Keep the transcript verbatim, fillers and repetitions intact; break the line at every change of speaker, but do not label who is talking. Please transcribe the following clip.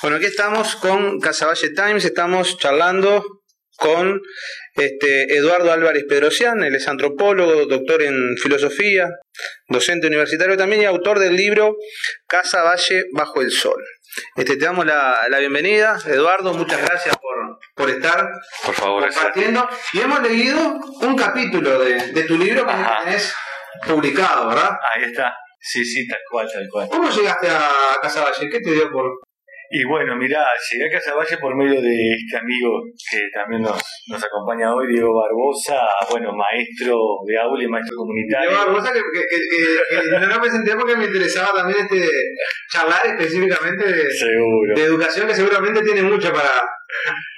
Bueno, aquí estamos con Casaballe Times, estamos charlando con este, Eduardo Álvarez Pedrosian. Él es antropólogo, doctor en filosofía, docente universitario también y autor del libro Casaballe bajo el sol. Este, te damos la, la bienvenida, Eduardo, muchas gracias por, por estar
por favor,
compartiendo. Exacto. Y hemos leído un capítulo de, de tu libro que tenés publicado, ¿verdad?
Ahí está, sí, sí, tal cual, tal cual.
¿Cómo llegaste a Casaballe? ¿Qué te dio por...?
Y bueno, mirá, llegué a Casaballe por medio de este amigo que también nos, nos acompaña hoy, Diego Barbosa, bueno, maestro de aula y maestro comunitario.
Diego Barbosa, que, que, que, que no lo presenté porque me interesaba también este charlar específicamente de,
Seguro.
de educación, que seguramente tiene mucho para,